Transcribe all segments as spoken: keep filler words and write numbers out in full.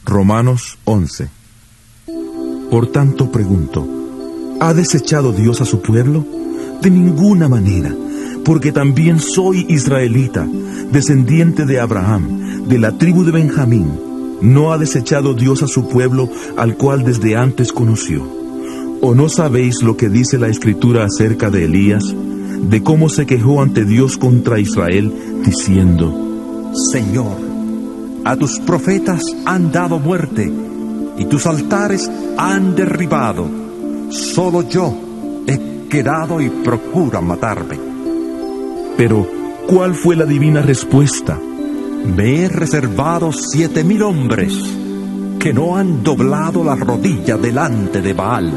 Romanos once. Por tanto pregunto, ¿ha desechado Dios a su pueblo? De ninguna manera, porque también soy israelita, descendiente de Abraham, de la tribu de Benjamín. ¿No ha desechado Dios a su pueblo, al cual desde antes conoció? ¿O no sabéis lo que dice la Escritura acerca de Elías, de cómo se quejó ante Dios contra Israel, diciendo: Señor, a tus profetas han dado muerte, y tus altares han derribado. Solo yo he quedado y procuran matarme. Pero, ¿cuál fue la divina respuesta? Me he reservado siete mil hombres que no han doblado la rodilla delante de Baal.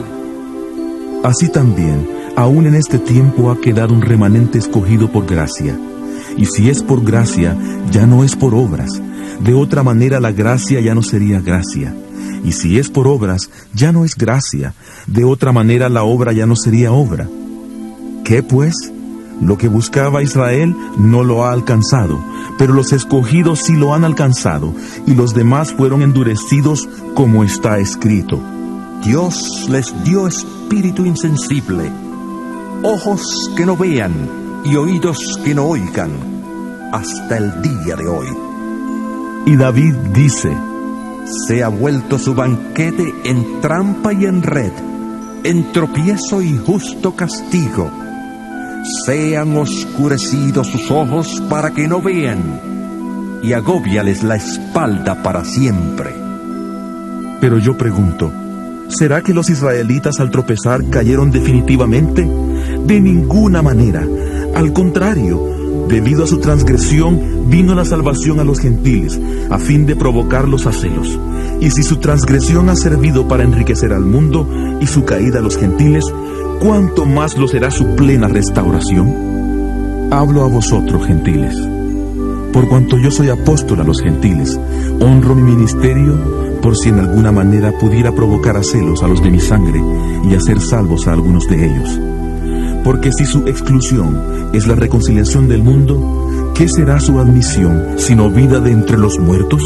Así también, aún en este tiempo ha quedado un remanente escogido por gracia. Y si es por gracia, ya no es por obras. De otra manera la gracia ya no sería gracia. Y si es por obras, ya no es gracia. De otra manera la obra ya no sería obra. ¿Qué pues? Lo que buscaba Israel no lo ha alcanzado, pero los escogidos sí lo han alcanzado, y los demás fueron endurecidos, como está escrito. Dios les dio espíritu insensible, ojos que no vean y oídos que no oigan, hasta el día de hoy. Y David dice: se ha vuelto su banquete en trampa y en red, en tropiezo y justo castigo. Sean oscurecidos sus ojos para que no vean, y agóbiales la espalda para siempre. Pero yo pregunto, ¿será que los israelitas al tropezar cayeron definitivamente? De ninguna manera. Al contrario, debido a su transgresión vino la salvación a los gentiles, a fin de provocarlos a celos. Y si su transgresión ha servido para enriquecer al mundo y su caída a los gentiles, ¿cuánto más lo será su plena restauración? Hablo a vosotros, gentiles. Por cuanto yo soy apóstol a los gentiles, honro mi ministerio, por si en alguna manera pudiera provocar a celos a los de mi sangre y hacer salvos a algunos de ellos. Porque si su exclusión es la reconciliación del mundo, ¿qué será su admisión sino vida de entre los muertos?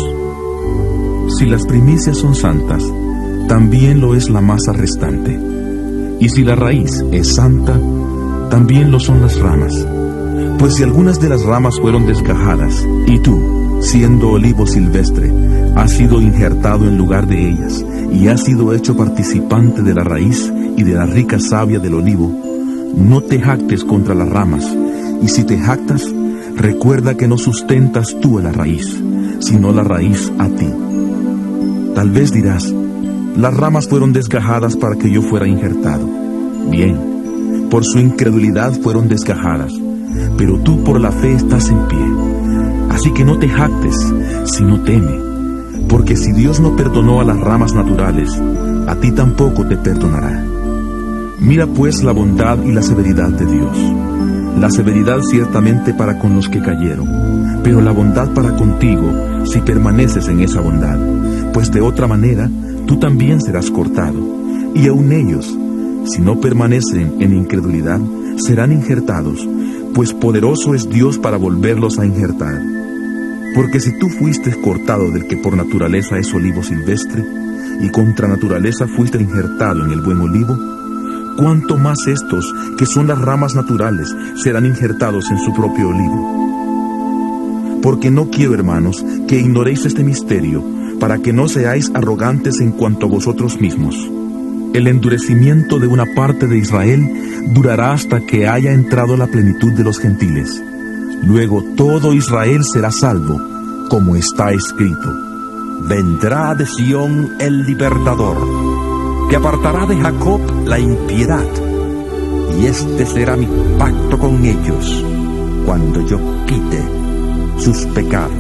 Si las primicias son santas, también lo es la masa restante. Y si la raíz es santa, también lo son las ramas. Pues si algunas de las ramas fueron desgajadas, y tú, siendo olivo silvestre, has sido injertado en lugar de ellas, y has sido hecho participante de la raíz y de la rica savia del olivo, no te jactes contra las ramas, y si te jactas, recuerda que no sustentas tú a la raíz, sino la raíz a ti. Tal vez dirás: las ramas fueron desgajadas para que yo fuera injertado. Bien, por su incredulidad fueron desgajadas, pero tú por la fe estás en pie. Así que no te jactes, sino teme, porque si Dios no perdonó a las ramas naturales, a ti tampoco te perdonará. Mira pues la bondad y la severidad de Dios. La severidad ciertamente para con los que cayeron, pero la bondad para contigo si permaneces en esa bondad, pues de otra manera tú también serás cortado, y aun ellos, si no permanecen en incredulidad, serán injertados, pues poderoso es Dios para volverlos a injertar. Porque si tú fuiste cortado del que por naturaleza es olivo silvestre, y contra naturaleza fuiste injertado en el buen olivo, ¿cuánto más estos, que son las ramas naturales, serán injertados en su propio olivo? Porque no quiero, hermanos, que ignoréis este misterio, para que no seáis arrogantes en cuanto a vosotros mismos. El endurecimiento de una parte de Israel durará hasta que haya entrado la plenitud de los gentiles. Luego todo Israel será salvo, como está escrito: vendrá de Sión el libertador, que apartará de Jacob la impiedad, y este será mi pacto con ellos, cuando yo quite sus pecados.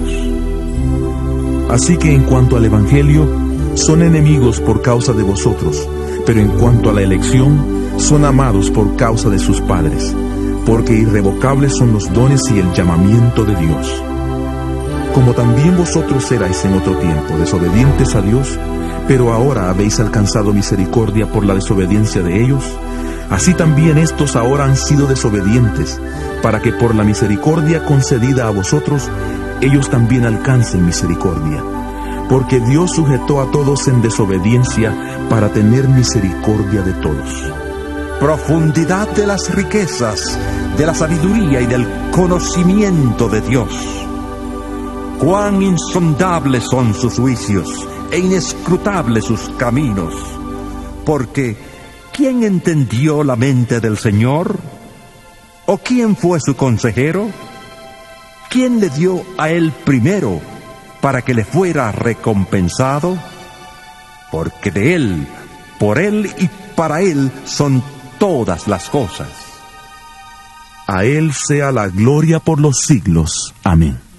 Así que en cuanto al Evangelio, son enemigos por causa de vosotros, pero en cuanto a la elección, son amados por causa de sus padres, porque irrevocables son los dones y el llamamiento de Dios. Como también vosotros erais en otro tiempo desobedientes a Dios, pero ahora habéis alcanzado misericordia por la desobediencia de ellos, así también estos ahora han sido desobedientes, para que por la misericordia concedida a vosotros, ellos también alcancen misericordia. porque Dios sujetó a todos en desobediencia para tener misericordia de todos. Profundidad de las riquezas, de la sabiduría y del conocimiento de Dios. Cuán insondables son sus juicios e inescrutables sus caminos. Porque, ¿quién entendió la mente del Señor? ¿O quién fue su consejero? ¿Quién le dio a él primero para que le fuera recompensado? Porque de él, por él y para él son todas las cosas. A él sea la gloria por los siglos. Amén.